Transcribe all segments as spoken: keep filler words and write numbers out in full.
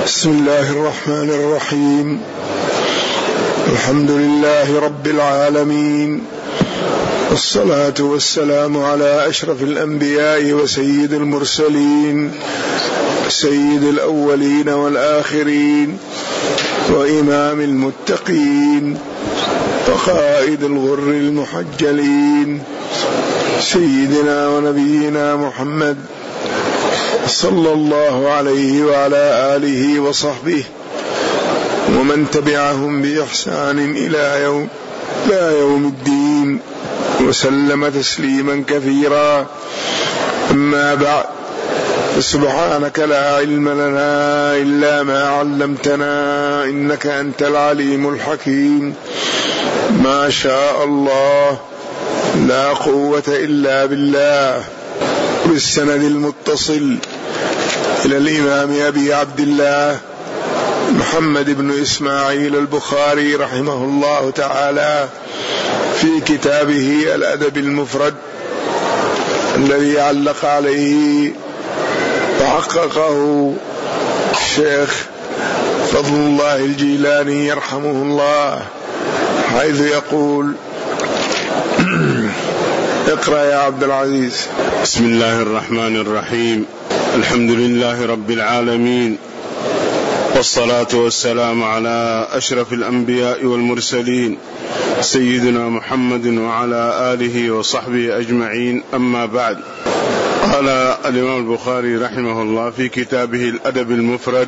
بسم الله الرحمن الرحيم. الحمد لله رب العالمين، والصلاة والسلام على أشرف الأنبياء وسيد المرسلين، سيد الأولين والآخرين، وإمام المتقين، وقائد الغر المحجلين، سيدنا ونبينا محمد صلى الله عليه وعلى آله وصحبه ومن تبعهم بإحسان إلى يوم لا يوم الدين، وسلم تسليما كثيرا. أما بعد، سبحانك لا علم لنا إلا ما علمتنا إنك أنت العليم الحكيم. ما شاء الله لا قوة إلا بالله. بالسند المتصل إلى الإمام أبي عبد الله محمد بن إسماعيل البخاري رحمه الله تعالى في كتابه الأدب المفرد الذي علق عليه وحققه الشيخ فضل الله الجيلاني يرحمه الله، حيث يقول: اقرأ يا عبد العزيز. بسم الله الرحمن الرحيم. الحمد لله رب العالمين، والصلاة والسلام على أشرف الأنبياء والمرسلين سيدنا محمد وعلى آله وصحبه أجمعين. أما بعد، قال الإمام البخاري رحمه الله في كتابه الأدب المفرد: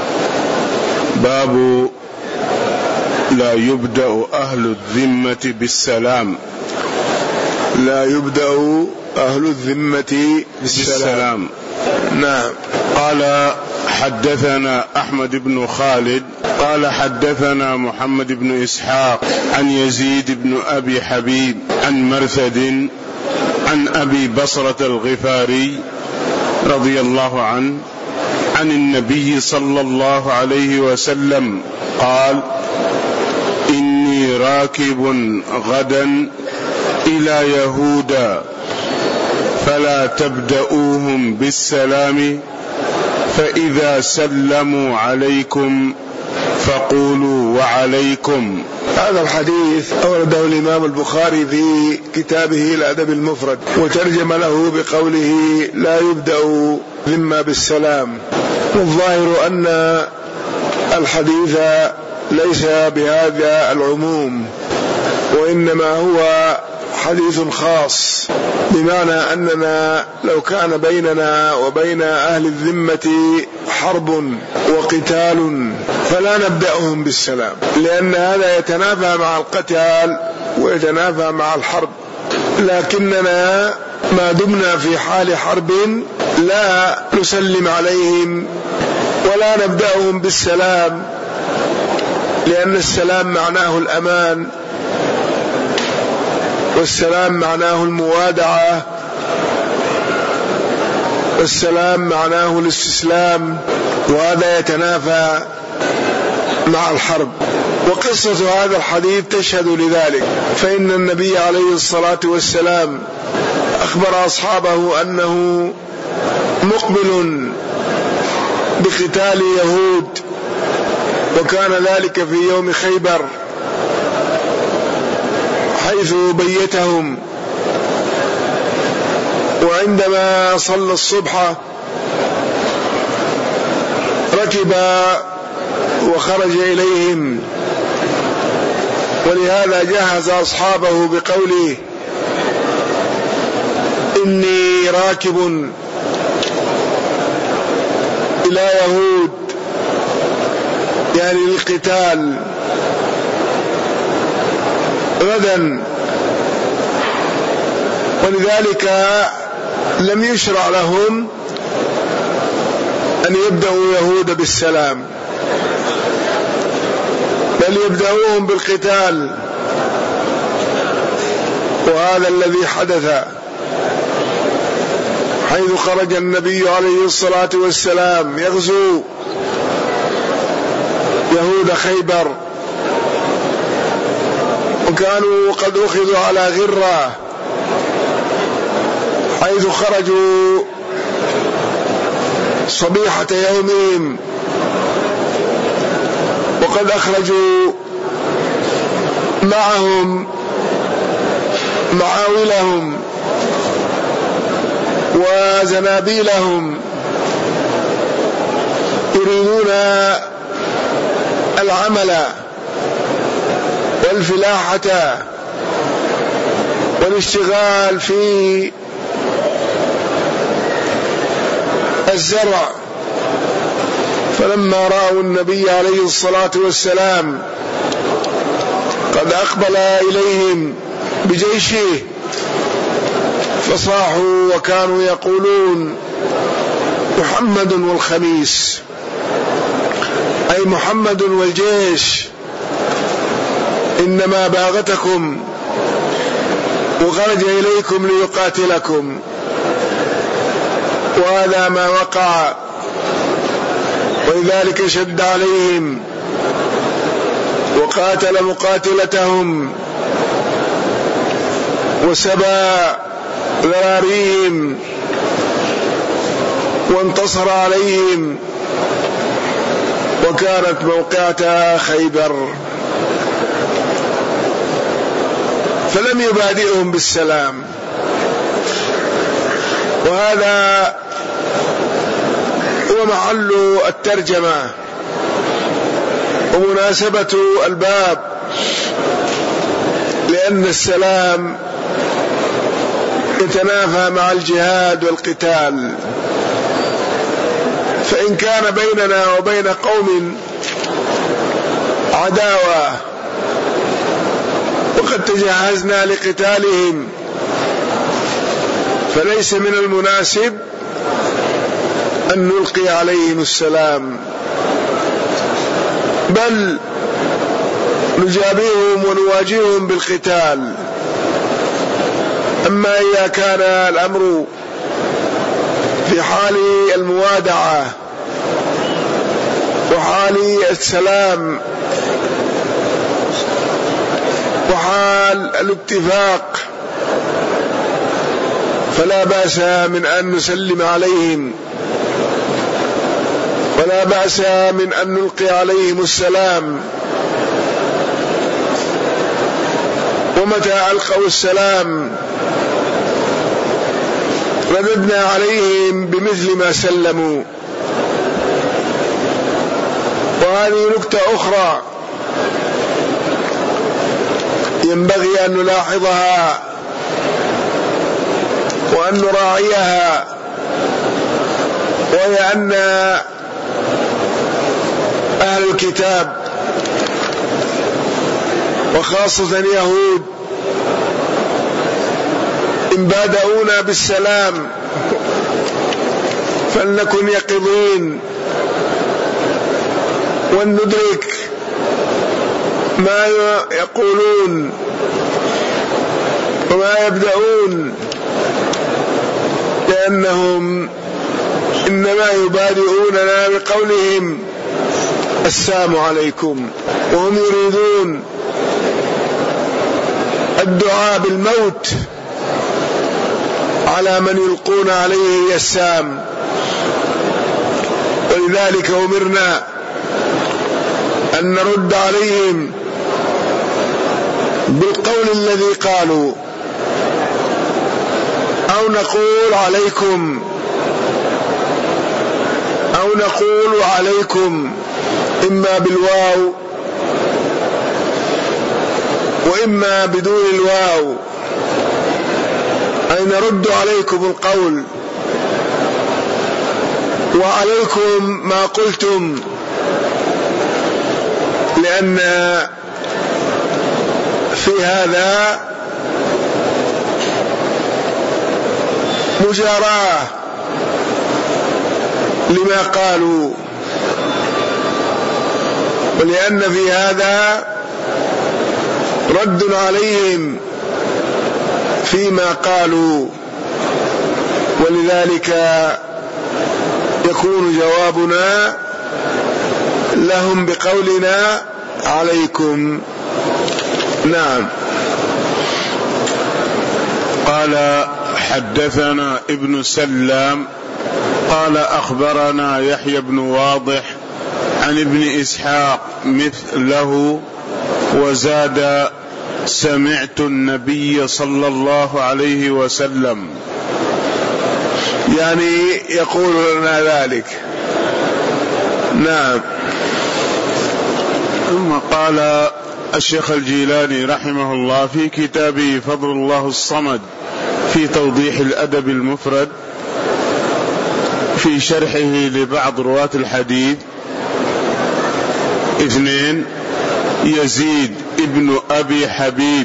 باب لا يبدأ أهل الذمة بالسلام. لا يبدأ أهل الذمة بالسلام, بالسلام. نعم. قال: حدثنا أحمد بن خالد قال حدثنا محمد بن إسحاق عن يزيد بن أبي حبيب عن مرثد عن أبي بصرة الغفاري رضي الله عنه عن النبي صلى الله عليه وسلم قال: إني راكب غدا إلى يهودا فلا تبدؤوهم بالسلام، فإذا سلموا عليكم فقولوا وعليكم. هذا الحديث أورده الإمام البخاري في كتابه الأدب المفرد، وترجم له بقوله: لا يبدأ ذمة بالسلام. والظاهر أن الحديث ليس بهذا العموم، وإنما هو حديث خاص، بمعنى أننا لو كان بيننا وبين أهل الذمة حرب وقتال فلا نبدأهم بالسلام، لأن هذا يتنافى مع القتال ويتنافى مع الحرب. لكننا ما دمنا في حال حرب لا نسلم عليهم ولا نبدأهم بالسلام، لأن السلام معناه الأمان، والسلام معناه الموادعة، والسلام معناه الاستسلام، وهذا يتنافى مع الحرب. وقصة هذا الحديث تشهد لذلك، فإن النبي عليه الصلاة والسلام أخبر أصحابه أنه مقبل بقتال يهود، وكان ذلك في يوم خيبر، حيث بيتهم. وعندما صلى الصبح ركب وخرج إليهم، ولهذا جهز أصحابه بقوله: إني راكب إلى يهود، يعني للقتال غدا. ولذلك لم يشرع لهم أن يبدأوا يهود بالسلام، بل يبدأوهم بالقتال، وهذا الذي حدث، حيث خرج النبي عليه الصلاة والسلام يغزو يهود خيبر، وكانوا قد أخذوا على غرة، حيث خرجوا صبيحة يومهم وقد أخرجوا معهم معاولهم وزنابيلهم يريدون العمل والفلاحة والاشتغال في الزرع. فلما رأوا النبي عليه الصلاة والسلام قد أقبل إليهم بجيشه فصاحوا وكانوا يقولون محمد والخميس، أي محمد والجيش إنما باغتكم وخرج إليكم ليقاتلكم. وهذا ما وقع، ولذلك شد عليهم وقاتل مقاتلتهم وسبى ذراريهم وانتصر عليهم، وكانت موقعة خيبر. فلم يبادئهم بالسلام. وهذا هو محل الترجمة ومناسبة الباب، لأن السلام يتنافى مع الجهاد والقتال. فإن كان بيننا وبين قوم عداوة وقد تجهزنا لقتالهم، فليس من المناسب أن نلقي عليهم السلام، بل نجابههم ونواجههم بالقتال. أما إذا كان الأمر في حال الموادعة وحال السلام وحال الاتفاق فلا بأس من أن نسلم عليهم، ولا بأس من أن نلقي عليهم السلام. ومتى ألقوا السلام رددنا عليهم بمثل ما سلموا. وهذه نكتة أخرى ينبغي أن نلاحظها وأن نراعيها، وهي أن أهل الكتاب وخاصة اليهود إن بادؤونا بالسلام فلنكن يقظين وندرك ما يقولون وما يبدأون، لأنهم إنما يبادئوننا بقولهم السلام عليكم، وهم يريدون الدعاء بالموت على من يلقون عليه السام. ولذلك أمرنا أن نرد عليهم بالقول الذي قالوا، أو نقول عليكم أو نقول عليكم إما بالواو وإما بدون الواو، أي نرد عليكم القول وعليكم ما قلتم، لأن في هذا مجاراة لما قالوا، ولأن في هذا رد عليهم فيما قالوا. ولذلك يكون جوابنا لهم بقولنا عليكم. نعم. قال حدثنا ابن سلام قال أخبرنا يحيى بن واضح عن ابن إسحاق مثله وزاد سمعت النبي صلى الله عليه وسلم، يعني يقول لنا ذلك. نعم. ثم قال الشيخ الجيلاني رحمه الله في كتابه فضل الله الصمد في توضيح الأدب المفرد في شرحه لبعض رواة الحديث: اثنين، يزيد ابن أبي حبيب،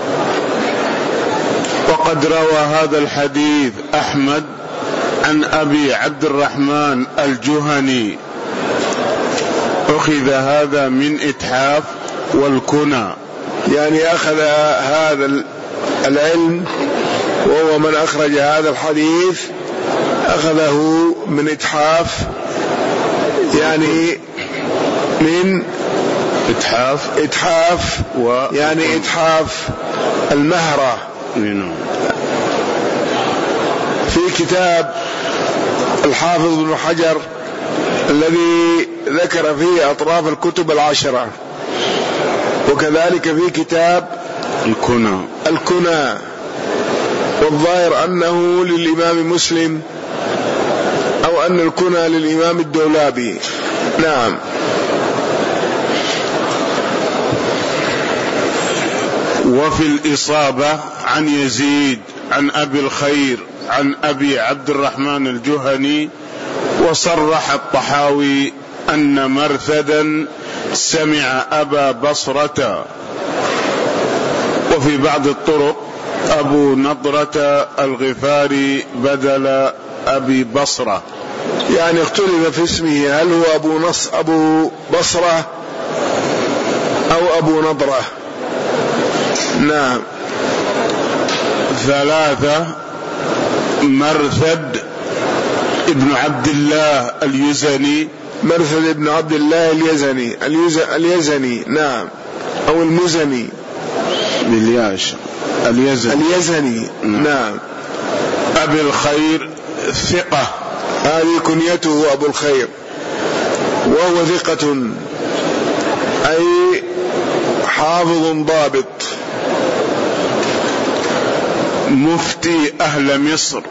وقد روى هذا الحديث أحمد عن أبي عبد الرحمن الجهني. أخذ هذا من إتحاف والكنى، يعني أخذ هذا العلم وهو من أخرج هذا الحديث أخذه من إتحاف، يعني من إتحاف إتحاف و يعني إتحاف المهرة في كتاب الحافظ ابن حجر الذي ذكر فيه أطراف الكتب العشرة، وكذلك في كتاب الكنى الكنى والظاهر أنه للإمام مسلم أو أن الكنى للإمام الدولابي. نعم. وفي الإصابة عن يزيد عن أبي الخير عن أبي عبد الرحمن الجهني، وصرح الطحاوي أن مرثدا سمع أبا بصرة. وفي بعض الطرق أبو نضرة الغفاري بدل أبي بصرة، يعني اختلف في اسمه، هل هو أبو نص أبو بصرة أو أبو نضرة. نعم. ثلاثة، مرثد ابن عبد الله اليزني، مرثد ابن عبد الله اليزني اليزني نعم، أو المزني بالياش اليزني اليزني نعم. نعم. أبي الخير ثقة، هذه كنيته أبو الخير، وهو ثقة أي حافظ ضابط، مفتي أهل مصر،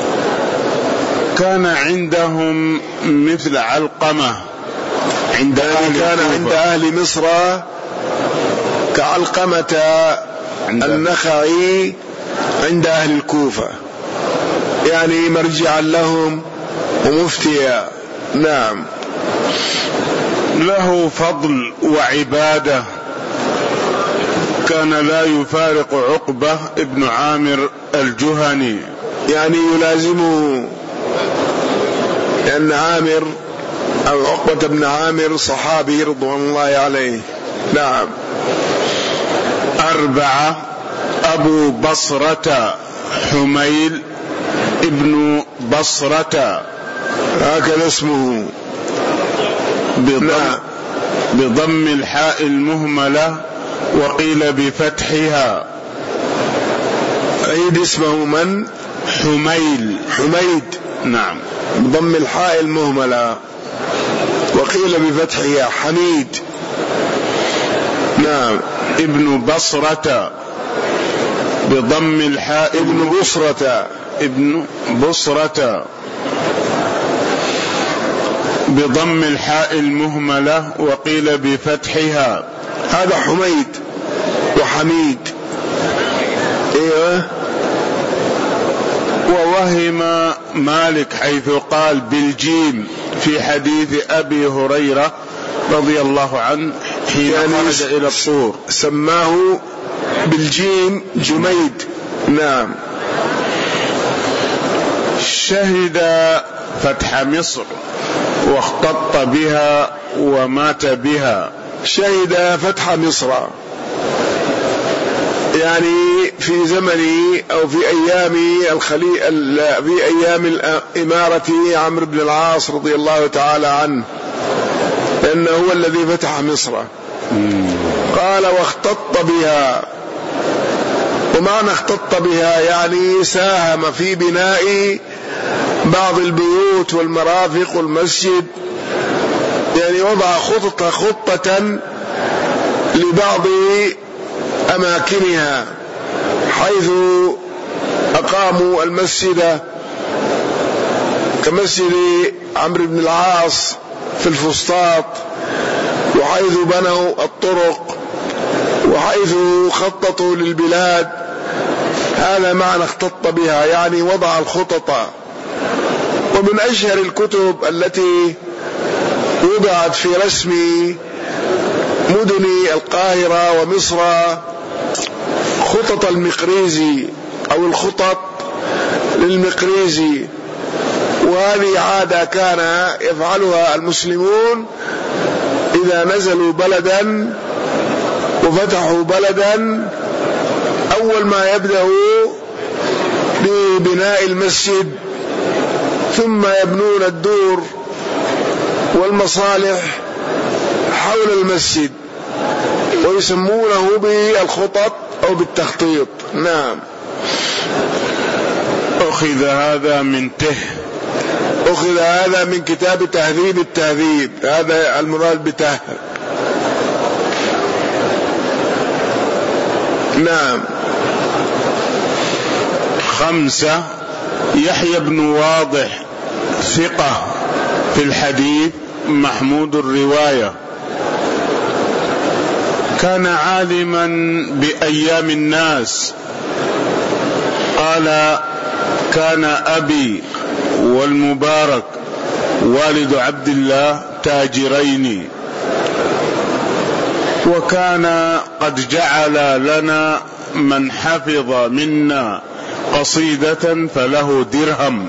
كان عندهم مثل علقمة عند أهل كان عند أهل مصر كعلقمة النخعي عند أهل الكوفة، يعني مرجعا لهم ومفتيا. نعم. له فضل وعبادة، كان لا يفارق عقبة ابن عامر الجهني، يعني يلازمه، لأن عامر أو عقبة بن عامر صحابي رضوان الله عليه. نعم. أربعة، أبو بصرة حميل ابن بصرة، هكذا اسمه بضم, نعم. بضم الحاء المهملة وقيل بفتحها. عيد اسمه من؟ حميل حميد نعم، بضم الحاء المهملة وقيل بفتحها حميد. نعم. ابن بصرة بضم الحاء، ابن بصرة ابن بصرة بضم الحاء المهملة وقيل بفتحها. هذا حميد وحميد. ايوه. ووهم مالك حيث قال بالجيم في حديث أبي هريرة رضي الله عنه حين يعني خرج إلى الطور، سماه بالجيم جميد. نعم. شهد فتح مصر واختط بها ومات بها. شهد فتح مصر يعني في زمن أو في أيام الخليل في أيام إمارة عمرو بن العاص رضي الله تعالى عنه، لأنه هو الذي فتح مصر. قال واختط بها، ومعنى اختط بها يعني ساهم في بناء بعض البيوت والمرافق والمسجد، يعني ووضع خطة خطة لبعض أماكنها، حيث أقاموا المسجد كمسجد عمرو بن العاص في الفسطاط، وحيث بنوا الطرق، وحيث خططوا للبلاد. هذا معنى اختط بها، يعني وضع الخطط. ومن أشهر الكتب التي وضعت في رسم مدن القاهرة ومصر خطط المقريزي أو الخطط للمقريزي، وهذه عادة كان يفعلها المسلمون إذا نزلوا بلدا وفتحوا بلدا. أول ما يبدأوا ببناء المسجد، ثم يبنون الدور والمصالح حول المسجد، ويسمونه بالخطط أو بالتخطيط. نعم. أخذ هذا من ته أخذ هذا من كتاب تهذيب التهذيب، هذا المراد بته. نعم. خمسة: يحيى بن واضح ثقة في الحديث محمود الرواية، كان عالما بأيام الناس. قال: كان أبي والمبارك والد عبد الله تاجرين، وكان قد جعل لنا من حفظ منا قصيدة فله درهم،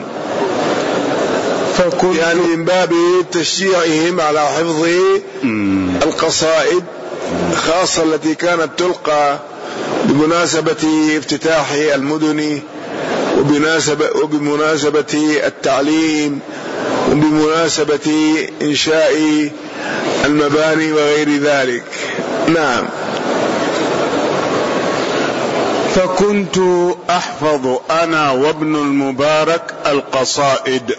فكنت يعني من باب تشجيعهم على حفظ القصائد، خاصة التي كانت تلقى بمناسبة افتتاح المدن، وبمناسبة, وبمناسبة التعليم، وبمناسبة إنشاء المباني وغير ذلك. نعم. فكنت أحفظ أنا وابن المبارك القصائد.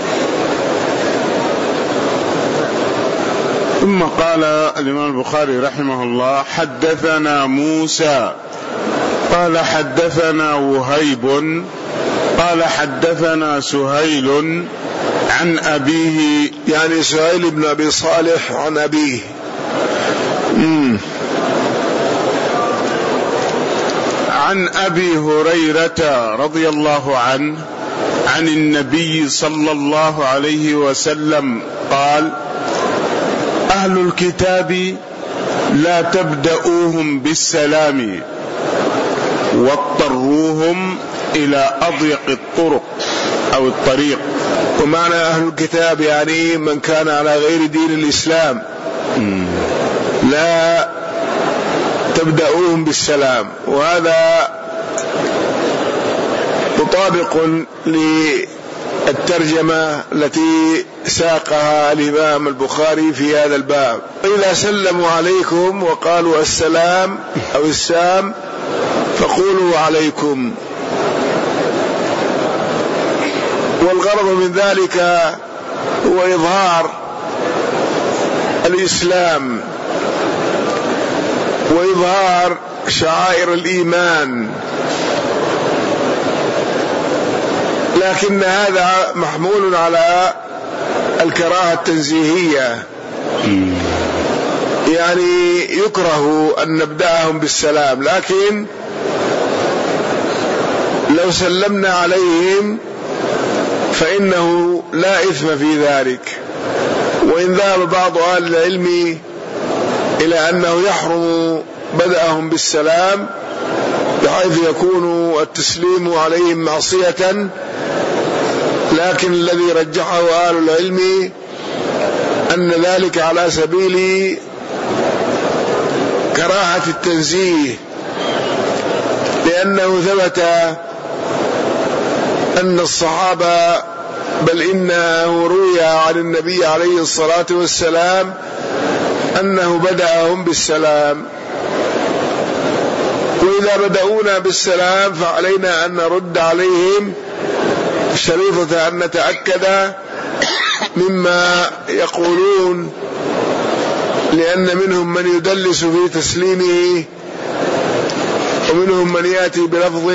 ثم قال الإمام البخاري رحمه الله: حدثنا موسى قال حدثنا وهيب قال حدثنا سهيل عن أبيه، يعني سهيل بن أبي صالح عن أبيه. مم. عن أبي هريرة رضي الله عنه عن النبي صلى الله عليه وسلم قال: أهل الكتاب لا تبدأوهم بالسلام واضطروهم إلى أضيق الطرق أو الطريق. ومعنى أهل الكتاب يعني من كان على غير دين الإسلام، لا تبدأوهم بالسلام. وهذا مطابق للترجمة التي ساقها الإمام البخاري في هذا الباب. إذا سلموا عليكم وقالوا السلام أو السام فقولوا عليكم. والغرض من ذلك هو إظهار الإسلام وإظهار شعائر الإيمان، لكن هذا محمول على الكراهة التنزيهية، يعني يكره أن نبدأهم بالسلام، لكن لو سلمنا عليهم فإنه لا إثم في ذلك. وإن ذهب بعض أهل العلم إلى أنه يحرم بدأهم بالسلام بحيث يكون التسليم عليهم معصية، لكن الذي رجحه أهل العلم أن ذلك على سبيل كراهة التنزيه، لأنه ثبت أن الصحابة، بل إنه روي عن النبي عليه الصلاة والسلام أنه بدأهم بالسلام. وإذا بدأونا بالسلام فعلينا أن نرد عليهم شريطة أن نتأكد مما يقولون لأن منهم من يدلس في تسليمه، ومنهم من يأتي بلفظ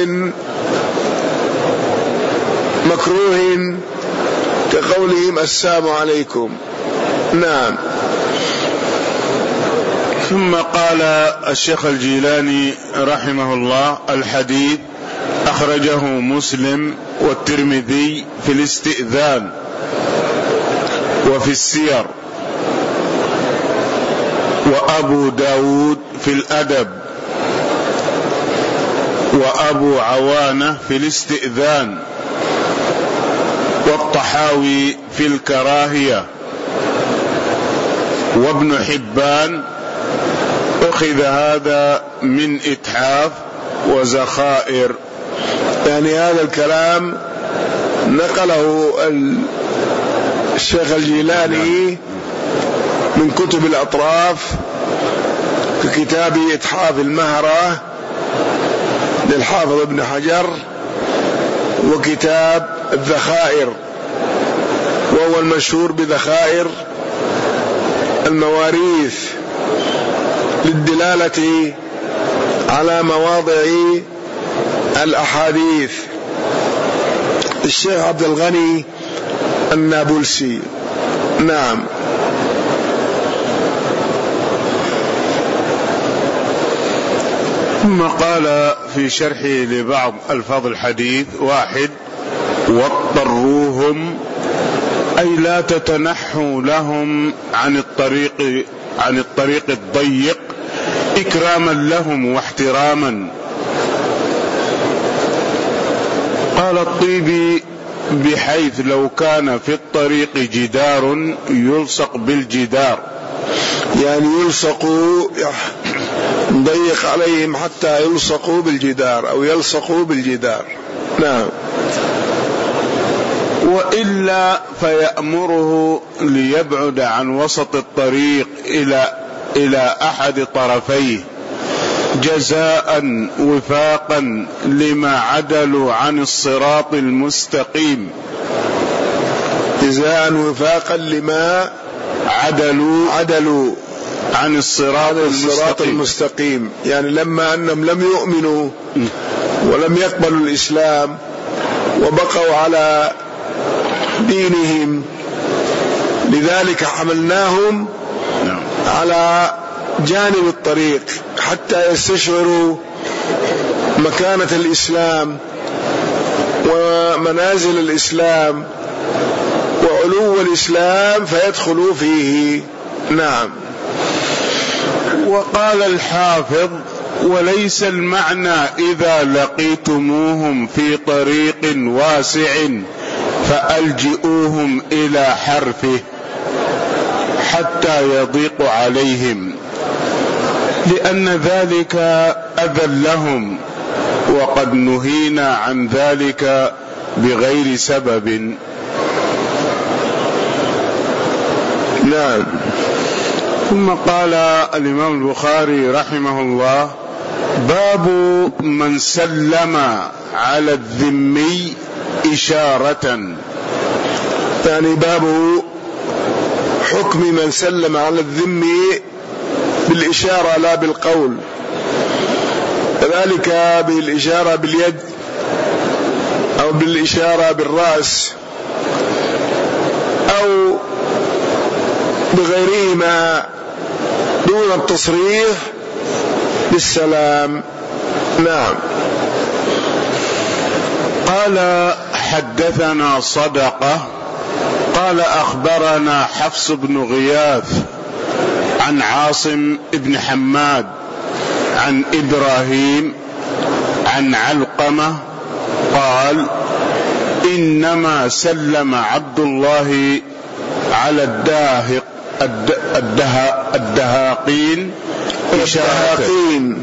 مكروه كقولهم السلام عليكم. نعم. ثم قال الشيخ الجيلاني رحمه الله: الحديث أخرجه مسلم والترمذي في الاستئذان وفي السير، وأبو داود في الأدب، وأبو عوانة في الاستئذان، والطحاوي في الكراهية، وابن حبان أخذ هذا من إتحاف وزخائر. يعني هذا الكلام نقله الشيخ الجيلاني من كتب الأطراف ككتاب إتحاف المهرة للحافظ ابن حجر، وكتاب الذخائر وهو المشهور بذخائر المواريث للدلالة على مواضع الأحاديث، الشيخ عبد الغني النابلسي. نعم. ثم قال في شرحه لبعض ألفاظ الحديث: واحد، واضطروهم، أي لا تتنحوا لهم عن الطريق عن الطريق الضيق إكراما لهم واحتراما. قال الطيبي: بحيث لو كان في الطريق جدار يلصق بالجدار، يعني يلصقوا ضيق عليهم حتى يلصقوا بالجدار أو يلصقوا بالجدار. نعم. وإلا فيأمره ليبعد عن وسط الطريق إلى إلى أحد طرفيه جزاء وفاقا لما عدلوا عن الصراط المستقيم. جزاء وفاقا لما عدلوا عدلوا عن الصراط, عن الصراط المستقيم. المستقيم يعني لما أنهم لم يؤمنوا ولم يقبلوا الإسلام وبقوا على دينهم، لذلك حملناهم على جانب الطريق حتى يستشعروا مكانة الإسلام ومنازل الإسلام وعلو الإسلام فيدخلوا فيه. نعم. وقال الحافظ: وليس المعنى إذا لقيتموهم في طريق واسع فألجئوهم إلى حرفه حتى يضيق عليهم، لأن ذلك أذى لهم، وقد نهينا عن ذلك بغير سبب. نعم. ثم قال الإمام البخاري رحمه الله: باب من سلم على الذمي إشارة. يعني باب حكم من سلم على الذمي بالإشارة لا بالقول، كذلك بالإشارة باليد أو بالإشارة بالرأس أو بغيرهما دون التصريح بالسلام. نعم. قال: حدثنا صدقة قال أخبرنا حفص بن غياث عن عاصم بن حماد عن إبراهيم عن علقمة قال: إنما سلم عبد الله على الداهق الده الدهاقين الدهاقين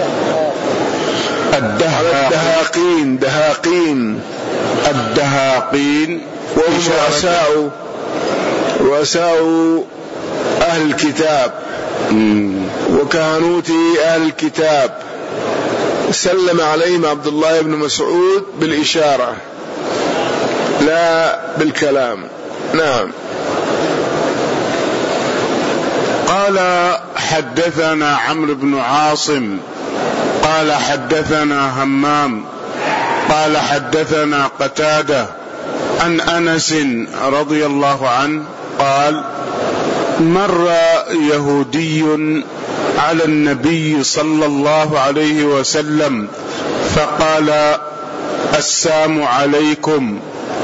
الدهاقين دهاقين الدهاقين وهم رؤساء رؤساء أهل الكتاب وكهنوت أهل الكتاب. سلم عليهم عبد الله بن مسعود بالإشارة لا بالكلام. نعم. قال قال حدثنا عمرو بن عاصم قال حدثنا همام قال حدثنا قتادة عن أنس رضي الله عنه قال مر يهودي على النبي صلى الله عليه وسلم فقال السلام عليكم،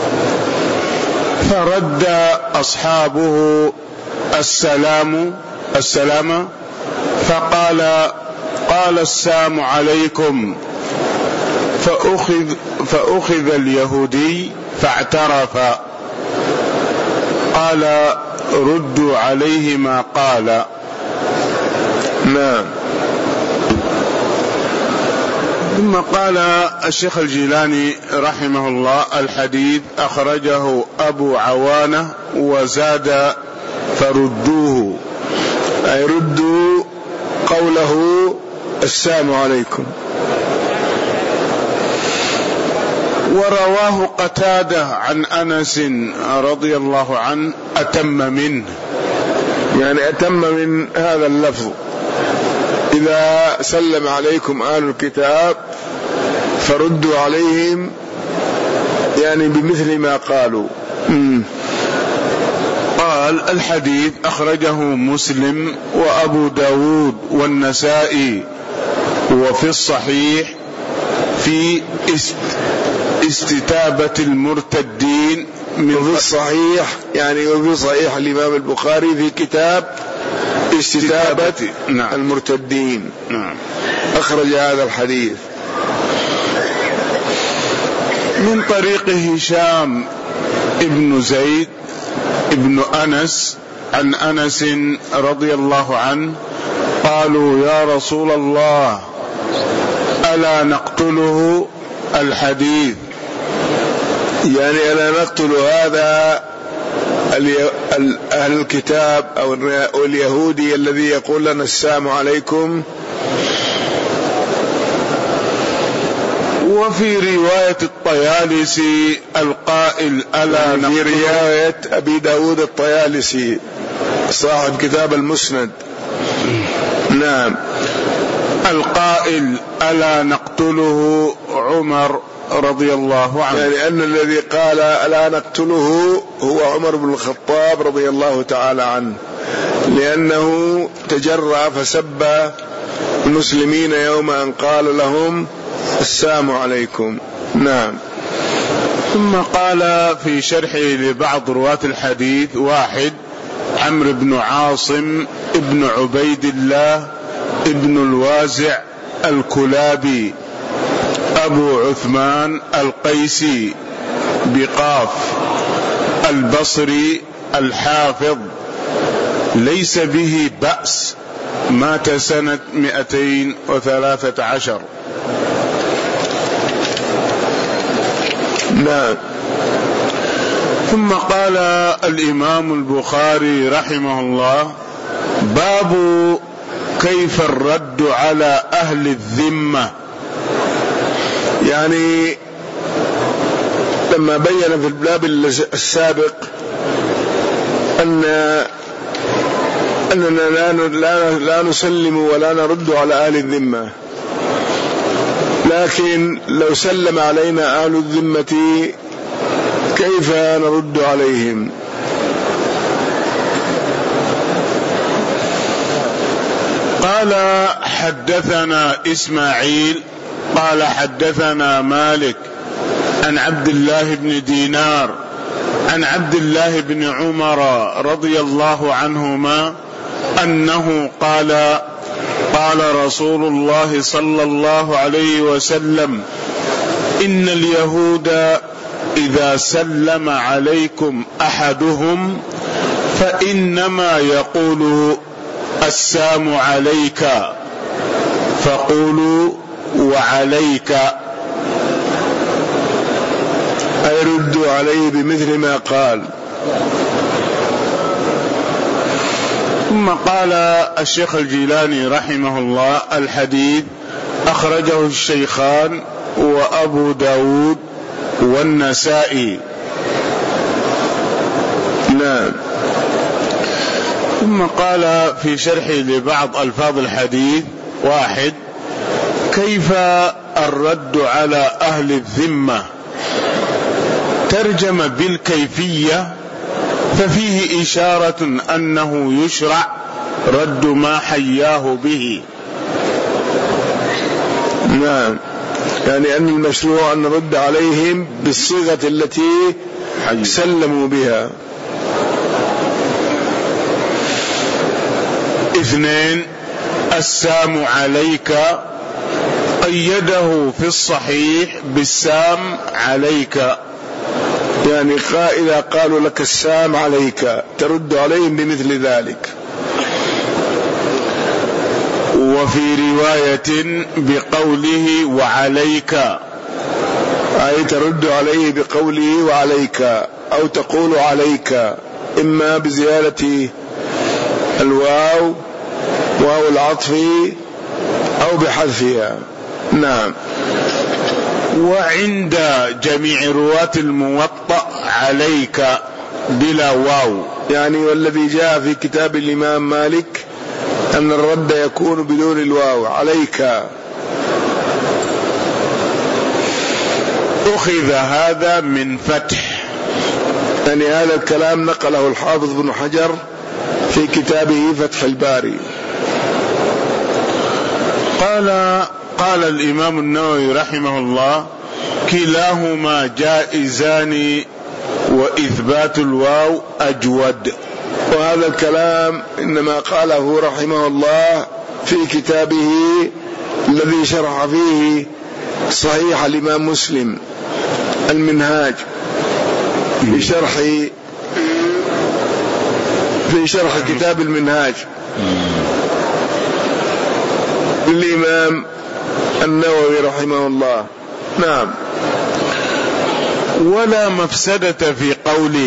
فرد أصحابه السلام السلام فقال قال السلام عليكم، فأخذ, فأخذ اليهودي فاعترف، قال ردوا عليه ما قال. نعم. ثم قال الشيخ الجيلاني رحمه الله الحديث أخرجه أبو عوانة وزاد فردوه، أي ردوا قوله السلام عليكم. ورواه قتادة عن أنس رضي الله عنه أتم منه، يعني أتم من هذا اللفظ، إذا سلم عليكم أهل الكتاب فردوا عليهم يعني بمثل ما قالوا. م. قال الحديث أخرجه مسلم وأبو داود والنسائي، وفي الصحيح في است استتابة المرتدين من وفي الصحيح يعني وفي صحيح الإمام البخاري في كتاب استتابة نعم. المرتدين. نعم. أخرج هذا الحديث من طريق هشام ابن زيد ابن أنس عن أنس رضي الله عنه قالوا يا رسول الله ألا نقتله الحديث، يعني ألا نقتل هذا أهل الكتاب أو اليهودي الذي يقول لنا السلام عليكم. وفي رواية الطيالسي القائل ألا في رواية أبي داود الطيالسي صاحب كتاب المسند. نعم. القائل ألا نقتله عمر رضي الله عنه، يعني أن الذي قال ألا نقتله هو عمر بن الخطاب رضي الله تعالى عنه، لأنه تجرأ فسب المسلمين يوم أن قال لهم السلام عليكم. نعم. ثم قال في شرحه لبعض رواة الحديث واحد عمرو بن عاصم ابن عبيد الله ابن الوازع الكلابي أبو عثمان القيسي بقاف البصري الحافظ، ليس به بأس، مات سنة مئتين وثلاثة عشر. نعم. ثم قال الإمام البخاري رحمه الله باب كيف الرد على أهل الذمة، يعني لما بين في الباب السابق أن أننا لا لا لا نسلم ولا نرد على أهل الذمة، لكن لو سلم علينا أهل الذمة كيف نرد عليهم؟ قال حدثنا إسماعيل قال حدثنا مالك عن عبد الله بن دينار عن عبد الله بن عمر رضي الله عنهما أنه قال قال رسول الله صلى الله عليه وسلم إن اليهود إذا سلم عليكم أحدهم فإنما يقول السلام عليك، فقولوا وعليك، أي ردوا عليه بمثل ما قال. ثم قال الشيخ الجيلاني رحمه الله الحديث أخرجه الشيخان وأبو داود والنسائي. نعم. ثم قال في شرح لبعض ألفاظ الحديث: واحد، كيف الرد على أهل الذمة؟ ترجم بالكيفية، ففيه إشارة أنه يشرع رد ما حياه به. نعم، يعني أن المشروع أن نرد عليهم بالصيغة التي حي. سلموا بها. اثنين، السام عليك، قيده في الصحيح بالسام عليك، يعني إذا قالوا لك السام عليك ترد عليهم بمثل ذلك. وفي رواية بقوله وعليك، أي ترد عليه بقوله وعليك، أو تقول عليك، إما بزيادة الواو واو العطف أو بحذفها. نعم. وعند جميع رواة الموطأ عليك بلا واو، يعني والذي جاء في كتاب الإمام مالك أن الرد يكون بدون الواو عليك. أخذ هذا من فتح، يعني هذا الكلام نقله الحافظ بن حجر في كتابه فتح الباري. قال قال الإمام النووي رحمه الله: كلاهما جائزان وإثبات الواو أجود. وهذا الكلام إنما قاله رحمه الله في كتابه الذي شرح فيه صحيح الإمام مسلم المنهاج، في شرح في شرح كتاب المنهاج للإمام النووي رحمه الله. نعم. ولا مفسدة في قوله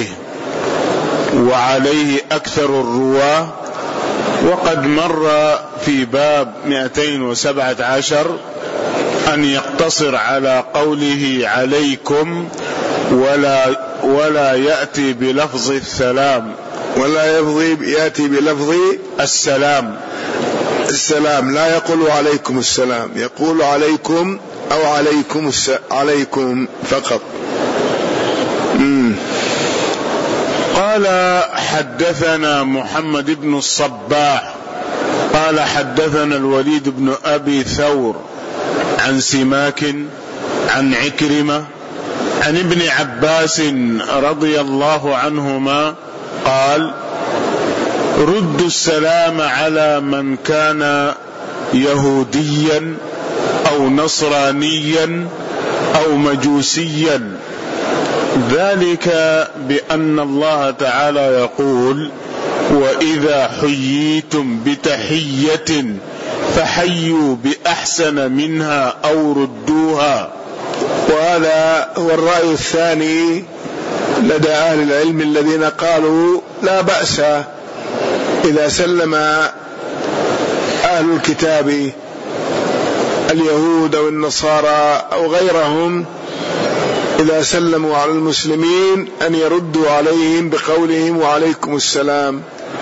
وعليه أكثر الرواة، وقد مر في باب مئتين وسبعة عشر أن يقتصر على قوله عليكم ولا ولا يأتي بلفظ السلام، ولا يفضي يأتي بلفظ السلام السلام لا يقول عليكم السلام، يقول عليكم أو عليكم الس... عليكم فقط. مم. قال حدثنا محمد بن الصباح قال حدثنا الوليد بن أبي ثور عن سماك عن عكرمة عن ابن عباس رضي الله عنهما قال: ردوا السلام على من كان يهوديا أو نصرانيا أو مجوسيا، ذلك بأن الله تعالى يقول: وإذا حييتم بتحية فحيوا بأحسن منها أو ردوها. وهذا هو الرأي الثاني لدى أهل العلم الذين قالوا لا بأس إذا سلم أهل الكتاب اليهود أو النصارى أو غيرهم، إذا سلموا على المسلمين أن يردوا عليهم بقولهم وعليكم السلام،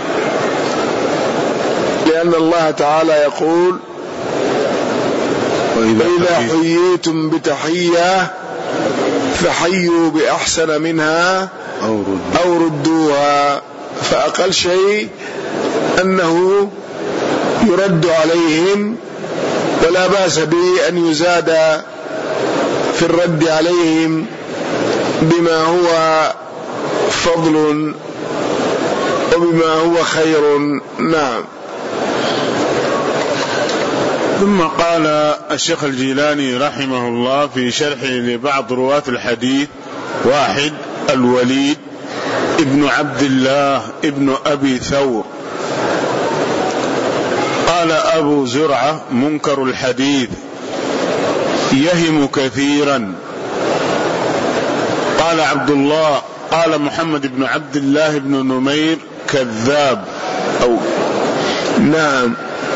لأن الله تعالى يقول: وإذا حييتم بتحية فحيوا بأحسن منها أو ردوها. فأقل شيء أنه يرد عليهم، ولا بأس به أن يزاد في الرد عليهم بما هو فضل وبما هو خير. نعم. ثم قال الشيخ الجيلاني رحمه الله في شرحه لبعض رواة الحديث: واحد، الوليد ابن عبد الله ابن أبي ثور. قال أبو زرعة: منكر الحديث، يهم كثيرا. قال عبد الله قال محمد بن عبد الله بن نمير: كذاب. أو نعم.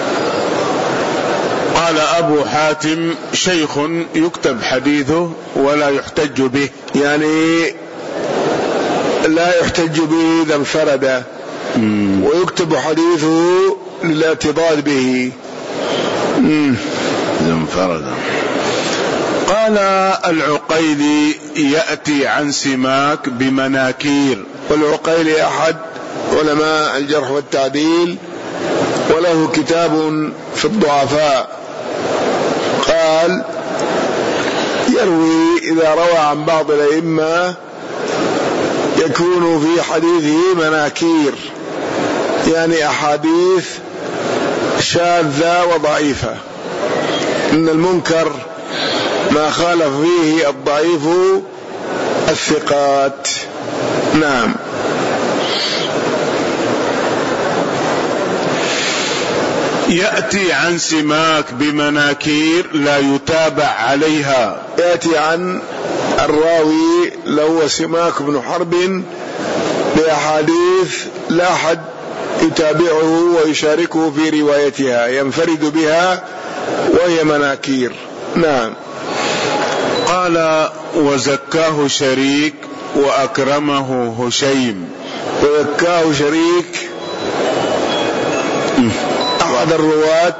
قال أبو حاتم: شيخ يكتب حديثه ولا يحتج به، يعني لا يحتج به إذا انفرد، ويكتب حديثه للاعتضاد به انفردا. قال العقيلي يأتي عن سماك بمناكير. والعقيلي أحد علماء الجرح والتعديل وله كتاب في الضعفاء. قال يروي إذا روى عن بعض الأئمة يكون في حديثه مناكير، يعني أحاديث شاذة وضعيفة. إن المنكر ما خالف فيه الضعيف الثقات. نعم. يأتي عن سماك بمناكير لا يتابع عليها. يأتي عن الراوي لو سماك بن حرب بأحاديث لا أحد يتابعه ويشاركه في روايتها، ينفرد بها وهي مناكير. نعم. قال وزكاه شريك وأكرمه هشيم. وزكاه شريك أحد الرواة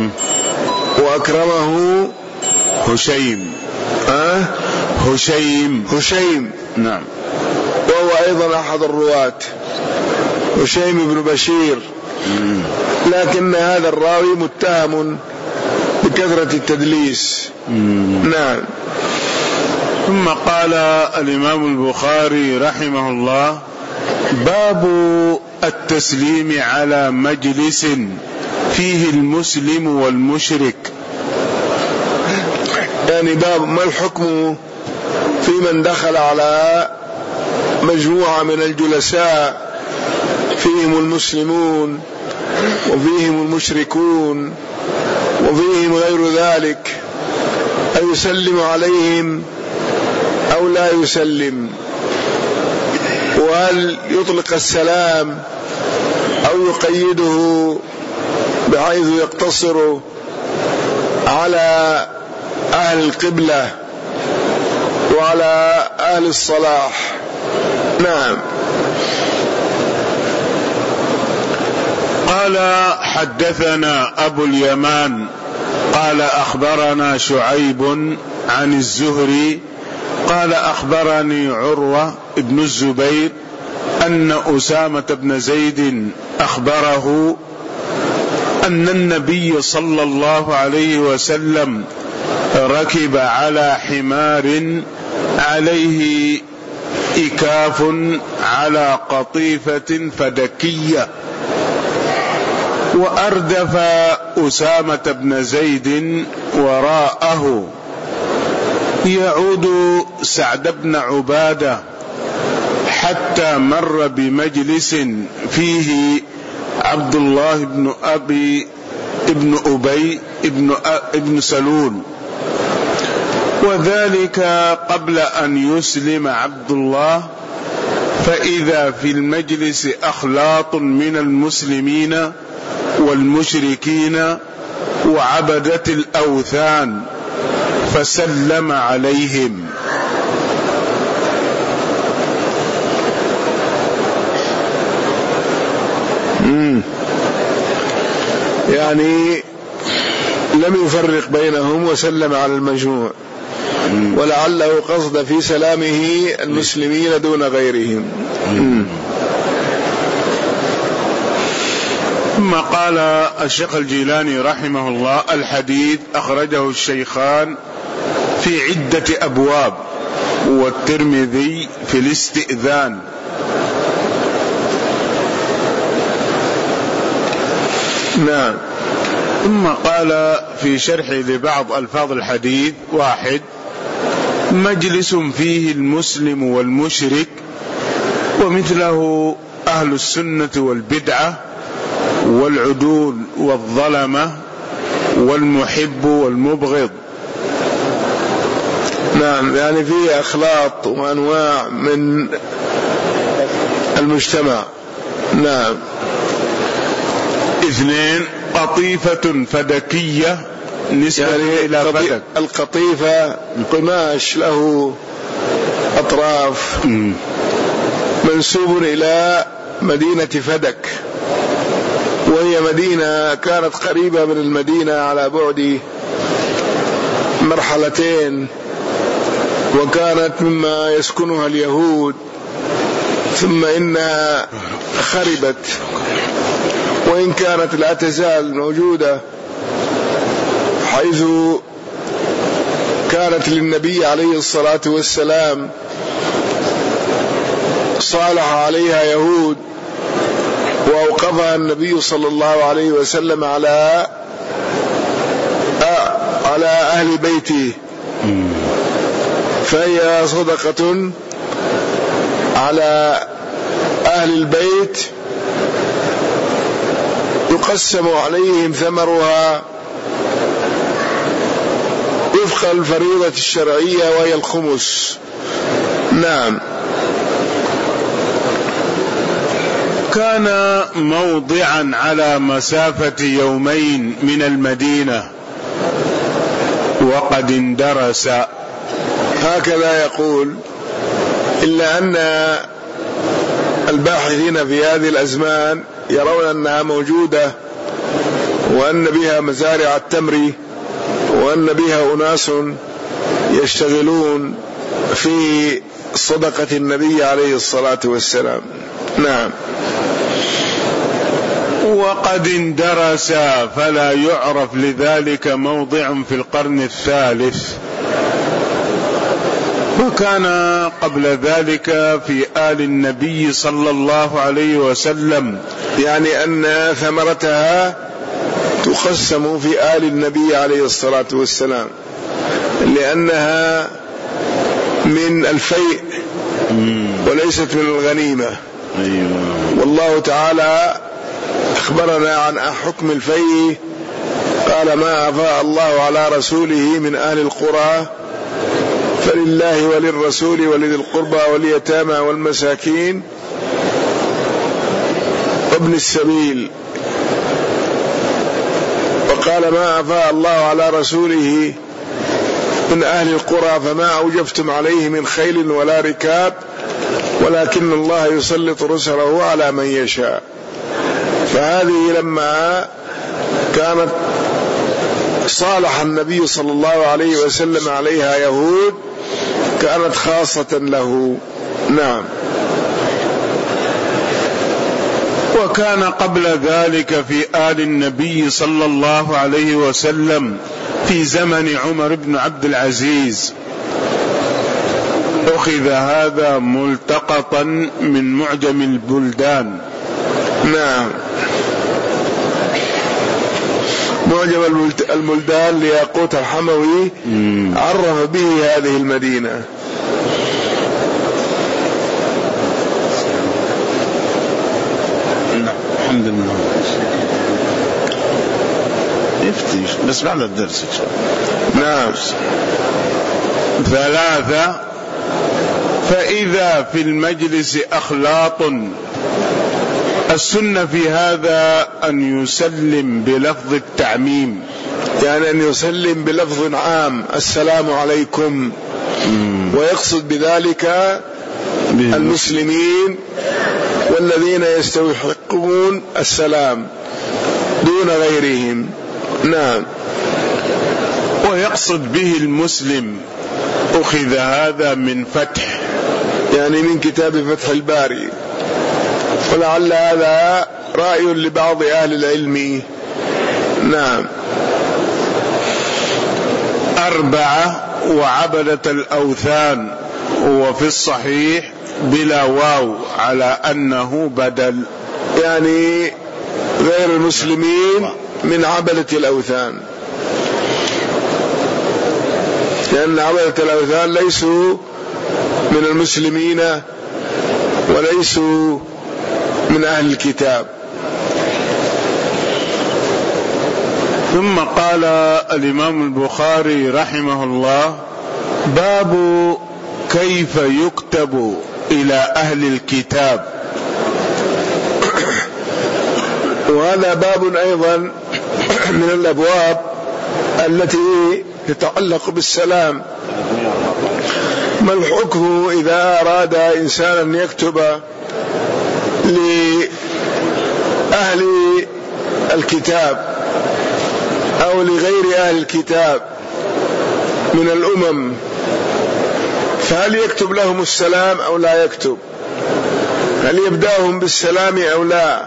وأكرمه هشيم. أه؟ هشيم هشيم نعم، وهو أيضا أحد الرواة، هشيم بن بشير. مم. لكن هذا الراوي متهم بكثرة التدليس. مم. نعم. ثم قال الإمام البخاري رحمه الله باب التسليم على مجلس فيه المسلم والمشرك. يعني باب ما الحكم في من دخل على مجموعة من الجلساء فيهم المسلمون وفيهم المشركون وفيهم غير ذلك، أيسلم عليهم أو لا يسلم؟ وهل يطلق السلام أو يقيده بحيث يقتصر على أهل القبلة وعلى أهل الصلاح؟ نعم. قال حدثنا أبو اليمان قال أخبرنا شعيب عن الزهري قال أخبرني عروة ابن الزبير أن أسامة بن زيد أخبره أن النبي صلى الله عليه وسلم ركب على حمار عليه إكاف على قطيفة فدكية، وأردف أسامة بن زيد وراءه يعود سعد بن عبادة حتى مر بمجلس فيه عبد الله بن أبي ابن أبي ابن, ابن سلول، وذلك قبل أن يسلم عبد الله، فإذا في المجلس أخلاط من المسلمين والمشركين وعبدة الأوثان فسلم عليهم. مم. يعني لم يفرق بينهم وسلم على المجموع، ولعله قصد في سلامه المسلمين دون غيرهم. مم. ثم قال الشيخ الجيلاني رحمه الله الحديث أخرجه الشيخان في عدة أبواب والترمذي في الاستئذان. نعم. ثم قال في شرح لبعض ألفاظ الحديث واحد مجلس فيه المسلم والمشرك ومثله أهل السنة والبدعة والعدول والظلمة والمحب والمبغض. نعم، يعني فيه أخلاط وأنواع من المجتمع. نعم. اثنين قطيفة فدكية نسبة يعني إلى فدك. القطيفة قماش له أطراف منسوب إلى مدينة فدك، وهي مدينة كانت قريبة من المدينة على بعد مرحلتين، وكانت مما يسكنها اليهود، ثم إنها خربت، وإن كانت لا تزال موجودة، حيث كانت للنبي عليه الصلاة والسلام صالح عليها يهود، وأوقفها النبي صلى الله عليه وسلم على على أهل بيته، فهي صدقة على أهل البيت يقسم عليهم ثمرها وفق الفريضة الشرعية وهي الخمس. نعم. كان موضعا على مسافة يومين من المدينة وقد اندرس، هكذا يقول، إلا أن الباحثين في هذه الأزمان يرون أنها موجودة، وأن بها مزارع التمر، وأن بها أناس يشتغلون في صدقة النبي عليه الصلاة والسلام. نعم. وقد اندرس، فلا يعرف لذلك موضع في القرن الثالث، وكان قبل ذلك في آل النبي صلى الله عليه وسلم، يعني أن ثمرتها تقسم في آل النبي عليه الصلاة والسلام، لأنها من الفيء وليست من الغنيمة. والله تعالى أخبرنا عن حكم الفيء، قال: ما أفاء الله على رسوله من أهل القرى فلله وللرسول ولذي القربى واليتامى والمساكين وابن السبيل. وقال: ما أفاء الله على رسوله من أهل القرى فما أوجفتم عليه من خيل ولا ركاب ولكن الله يسلط رسله على من يشاء. فهذه لما كانت صالح النبي صلى الله عليه وسلم عليها يهود كانت خاصة له. نعم. وكان قبل ذلك في آل النبي صلى الله عليه وسلم في زمن عمر بن عبد العزيز، أخذ هذا ملتقطا من معجم البلدان. نعم. معجم البلدان لياقوت الحموي عرف به هذه المدينة. الحمد لله. يفتيش بس بعد الدرس. نعم. ثلاثة: فإذا في المجلس أخلاط، السنة في هذا أن يسلم بلفظ التعميم، يعني أن يسلم بلفظ عام: السلام عليكم، ويقصد بذلك المسلمين والذين يستحقون السلام دون غيرهم. نعم. ويقصد به المسلم، أخذ هذا من فتح، يعني من كتاب فتح الباري، ولعل هذا رأي لبعض أهل العلم. نعم. أربعة: وعبدة الأوثان، وفي الصحيح بلا واو على أنه بدل، يعني غير المسلمين من عبدة الأوثان، لأن عبدة الأوثان ليسوا من المسلمين وليسوا من أهل الكتاب. ثم قال الإمام البخاري رحمه الله: باب كيف يكتب إلى أهل الكتاب. وهذا باب أيضا من الأبواب التي تتعلق بالسلام. ما الحكم إذا أراد إنسان أن يكتب الكتاب أو لغير أهل الكتاب من الأمم، فهل يكتب لهم السلام أو لا يكتب؟ هل يبدأهم بالسلام أو لا؟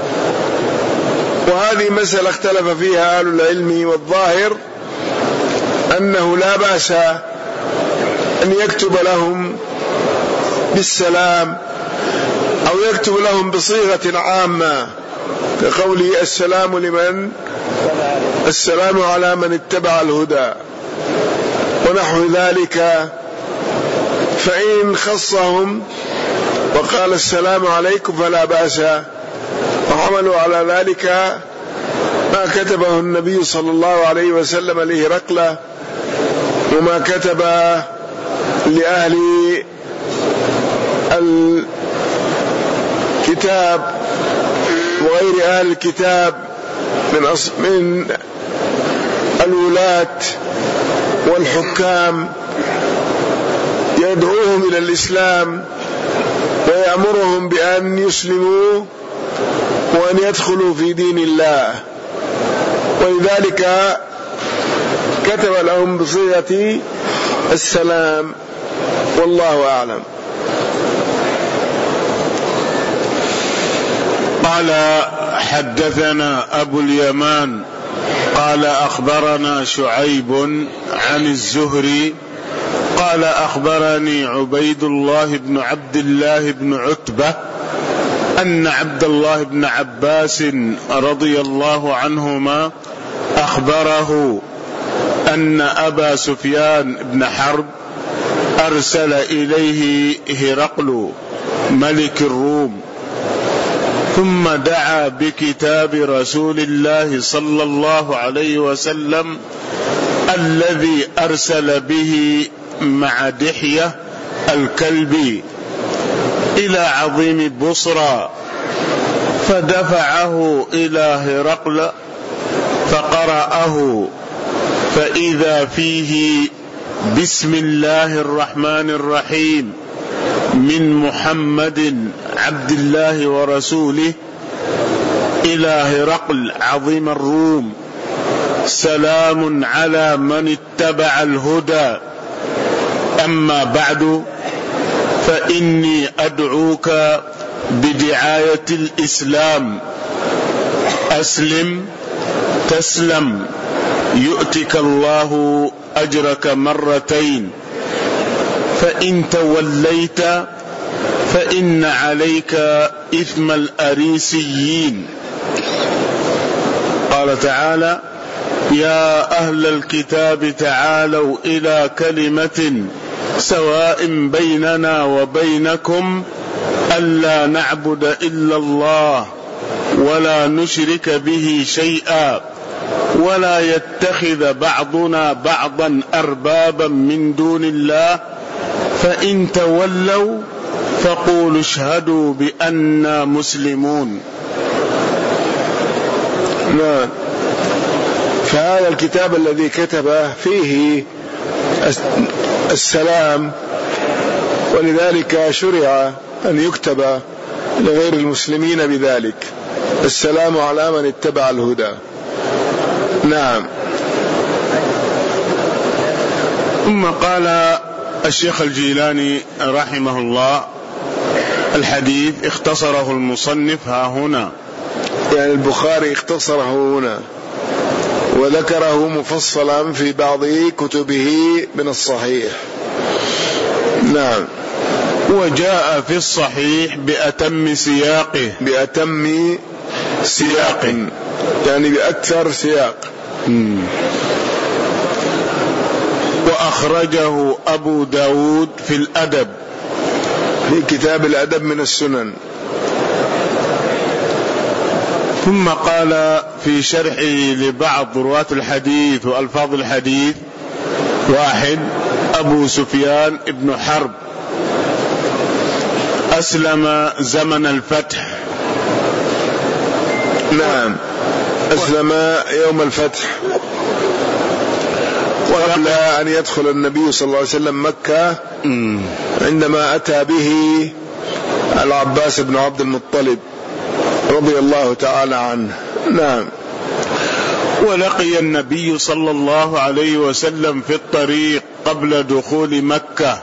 وهذه مسألة اختلف فيها أهل العلم، والظاهر أنه لا بأس أن يكتب لهم بالسلام أو يكتب لهم بصيغة عامة كقوله السلام لمن السلام على من اتبع الهدى ونحو ذلك. فإن خصهم وقال السلام عليكم فلا بأس، وعملوا على ذلك ما كتبه النبي صلى الله عليه وسلم لهرقل، وما كتب لأهل الكتاب وغير أهل الكتاب من من الولاة والحكام، يدعوهم إلى الإسلام ويأمرهم بأن يسلموا وأن يدخلوا في دين الله، ولذلك كتب لهم بصيغة السلام، والله أعلم. قال حدثنا أبو اليمان قال أخبرنا شعيب عن الزهري قال أخبرني عبيد الله بن عبد الله بن عتبة أن عبد الله بن عباس رضي الله عنهما أخبره أن أبا سفيان بن حرب أرسل إليه هرقل ملك الروم، ثم دعا بكتاب رسول الله صلى الله عليه وسلم الذي أرسل به مع دحية الكلبي إلى عظيم بصرى، فدفعه إلى هرقل فقرأه، فإذا فيه بسم الله الرحمن الرحيم من محمد عبد الله ورسوله إلى هرقل عظيم الروم، سلام على من اتبع الهدى، أما بعد فإني أدعوك بدعاية الإسلام، أسلم تسلم يؤتك الله أجرك مرتين، فإن توليت فإن عليك إثم الأريسيين. قال تعالى: يا أهل الكتاب تعالوا إلى كلمة سواء بيننا وبينكم ألا نعبد إلا الله ولا نشرك به شيئا ولا يتخذ بعضنا بعضا أربابا من دون الله، فإن تولوا فقولوا اشهدوا بأننا مسلمون. نعم. فهذا الكتاب الذي كتبه فيه السلام، ولذلك شرع أن يكتب لغير المسلمين بذلك: السلام على من اتبع الهدى. نعم. ثم قال الشيخ الجيلاني رحمه الله: الحديث اختصره المصنف ها هنا، يعني البخاري اختصره هنا وذكره مفصلا في بعض كتبه من الصحيح. نعم. وجاء في الصحيح بأتم سياقه، بأتم سياق يعني بأكثر سياق. مم. وأخرجه أبو داود في الأدب، في كتاب الأدب من السنن. ثم قال في شرحه لبعض رواة الحديث وألفاظ الحديث: واحد، أبو سفيان ابن حرب أسلم زمن الفتح. نعم، أسلم يوم الفتح وقبل أن يدخل النبي صلى الله عليه وسلم مكة، عندما أتى به العباس بن عبد المطلب رضي الله تعالى عنه. نعم. ولقي النبي صلى الله عليه وسلم في الطريق قبل دخول مكة،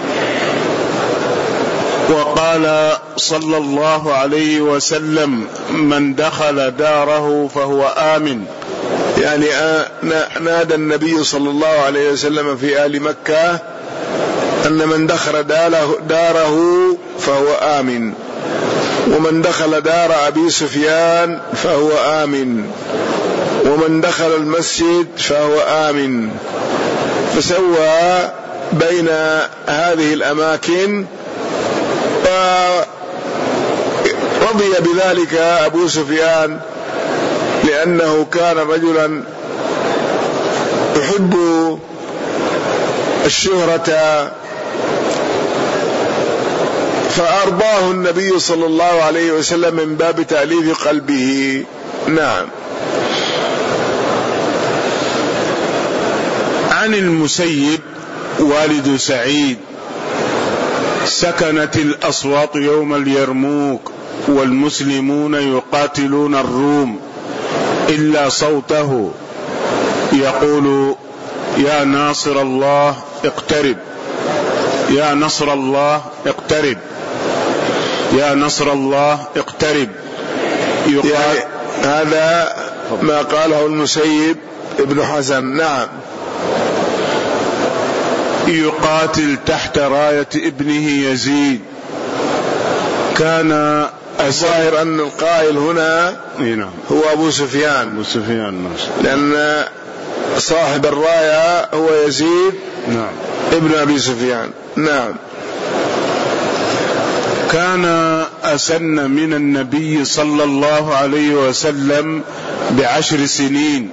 وقال صلى الله عليه وسلم: من دخل داره فهو آمن. يعني نادى النبي صلى الله عليه وسلم في أهل مكة أن من دخل داره فهو آمن، ومن دخل دار أبي سفيان فهو آمن، ومن دخل المسجد فهو آمن. فسوى بين هذه الأماكن، ورضي بذلك أبو سفيان لأنه كان رجلا يحب الشهرة، فأرضاه النبي صلى الله عليه وسلم من باب تأليف قلبه. نعم. عن المسيب والد سعيد: سكنت الأصوات يوم اليرموك والمسلمون يقاتلون الروم إلا صوته يقول: يا ناصر الله اقترب، يا نصر الله اقترب، يا نصر الله اقترب. يعني هذا ما قاله المسيب ابن حزن. نعم. يقاتل تحت راية ابنه يزيد. كان الظاهر أن القائل هنا هو أبو سفيان، أبو سفيان لأن صاحب الراية هو يزيد نعم. ابن أبي سفيان. نعم. كان أسن من النبي صلى الله عليه وسلم بعشر سنين،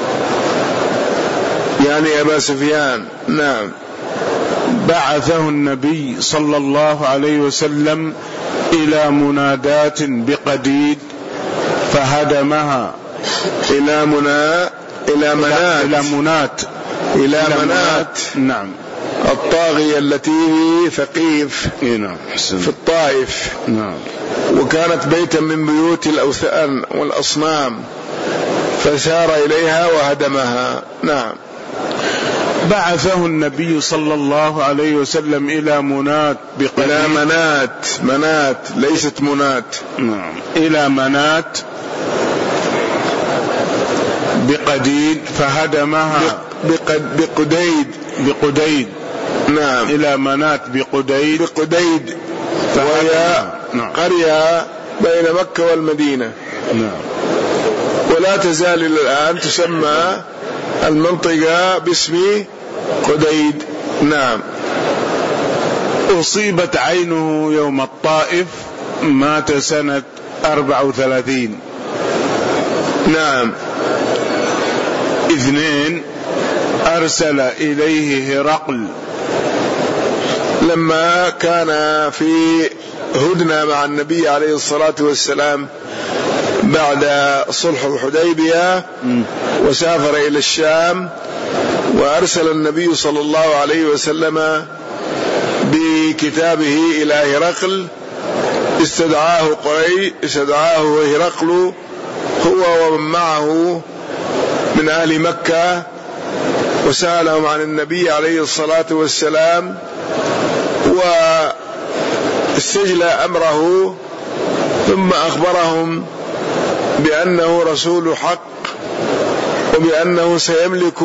يعني أبا سفيان. نعم. بعثه النبي صلى الله عليه وسلم إلى منادات بقديد فهدمها. إلى منا إلى منات إلى منات إلى منات نعم، الطاغية التي في ثقيف نعم. في الطائف. نعم. وكانت بيتا من بيوت الأوثان والأصنام، فسار إليها وهدمها. نعم. بعثه النبي صلى الله عليه وسلم إلى منات بقديد. إلى منات منات ليست منات. نعم. إلى منات بقديد فهدمها. بقد بقديد بقديد نعم. إلى منات بقديد بقديد وهي نعم. قرية بين مكة والمدينة. نعم. ولا تزال إلى الآن تسمى المنطقة باسم قديد. نعم. أصيبت عينه يوم الطائف، مات سنة أربع وثلاثين. نعم. اثنين، أرسل إليه هرقل لما كان في هدنة مع النبي عليه الصلاة والسلام بعد صلح الحديبية، وسافر إلى الشام، وأرسل النبي صلى الله عليه وسلم بكتابه إلى هرقل، استدعاه قريش، استدعاه هرقل هو ومن معه من أهل مكة، وسألهم عن النبي عليه الصلاة والسلام، واستجلى أمره، ثم أخبرهم بأنه رسول حق، وبأنه سيملك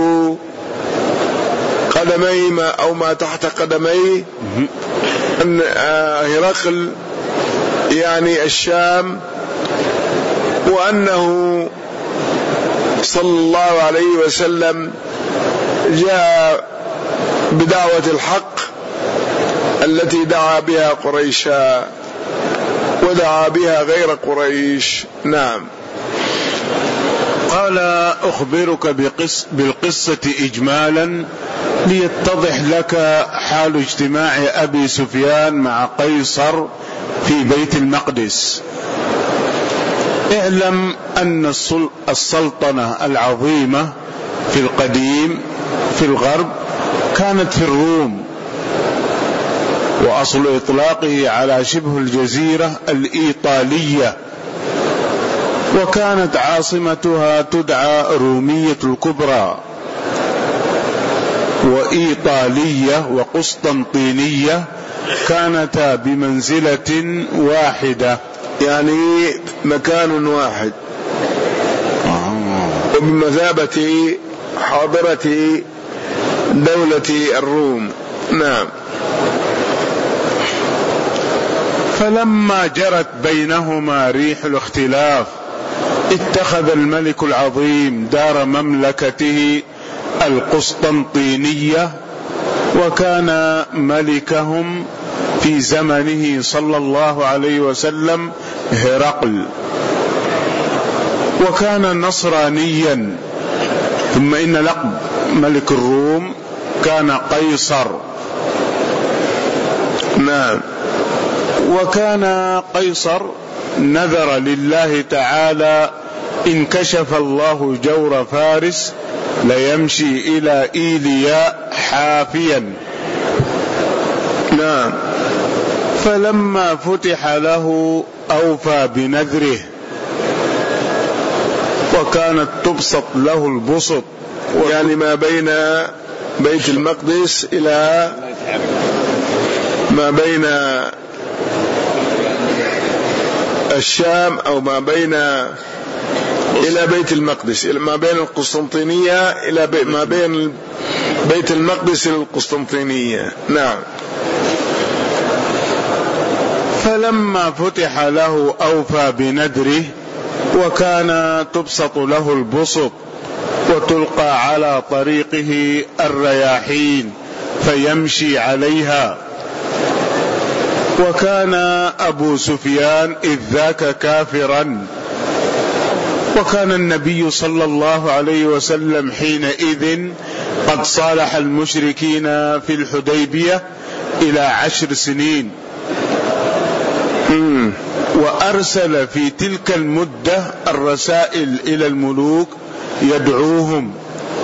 قدمي ما أو ما تحت قدمي، أن هرقل يعني الشام، وأنه صلى الله عليه وسلم جاء بدعوة الحق التي دعا بها قريشا، ودعا بها غير قريش. نعم. قال: أخبرك بقص بالقصة إجمالا ليتضح لك حال اجتماع أبي سفيان مع قيصر في بيت المقدس. اعلم أن السلطنة العظيمة في القديم في الغرب كانت في الروم، وأصل إطلاقه على شبه الجزيرة الإيطالية وكانت عاصمتها تدعى رومية الكبرى وإيطالية وقسطنطينية كانتا بمنزلة واحدة، يعني مكان واحد وبمثابة حاضرة دولة الروم. نعم. فلما جرت بينهما ريح الاختلاف اتخذ الملك العظيم دار مملكته القسطنطينية، وكان ملكهم في زمنه صلى الله عليه وسلم هرقل، وكان نصرانيا. ثم إن لقب ملك الروم كان قيصر. نعم. وكان قيصر نذر لله تعالى إن كشف الله جور فارس ليمشي إلى إيلياء حافيا. نعم. فلما فتح له أوفى بنذره، وكانت تبسط له البسط، يعني ما بين بيت المقدس إلى ما بين الشام أو ما بين إلى بيت المقدس، ما بين القسطنطينية إلى بي ما بين بيت المقدس إلى القسطنطينية. نعم. فلما فتح له أوفى بنذره، وكان تبسط له البسط وتلقى على طريقه الرياحين فيمشي عليها. وكان أبو سفيان إذ ذاك كافرا، وكان النبي صلى الله عليه وسلم حينئذ قد صالح المشركين في الحديبية إلى عشر سنين، وأرسل في تلك المدة الرسائل إلى الملوك يدعوهم،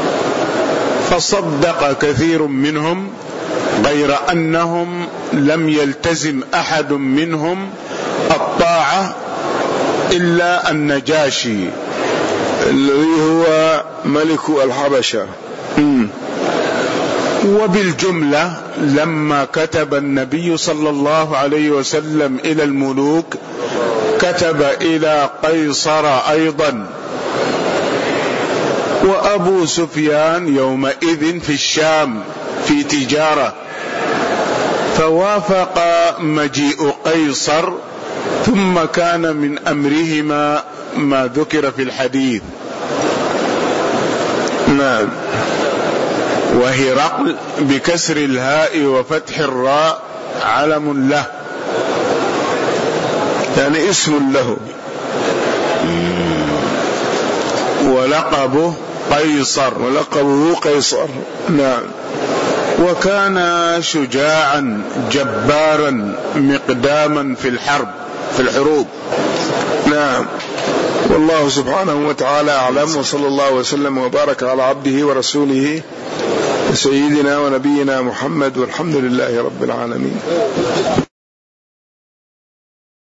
فصدق كثير منهم، غير أنهم لم يلتزم أحد منهم الطاعة إلا النجاشي الذي هو ملك الحبشة. وبالجملة لما كتب النبي صلى الله عليه وسلم إلى الملوك كتب إلى قيصر أيضا. وأبو سفيان يومئذ في الشام في تجارة، فوافق مجيء قيصر، ثم كان من أمرهما ما ذكر في الحديث. نعم. وهرقل بكسر الهاء وفتح الراء علم له، يعني اسم له، ولقبه قيصر ولقبه قيصر. نعم. وكان شجاعا جبارا مقداما في الحرب في الحروب. نعم. والله سبحانه وتعالى أعلم، وصلى الله وسلم وبارك على عبده ورسوله سيدنا ونبينا محمد، والحمد لله رب العالمين.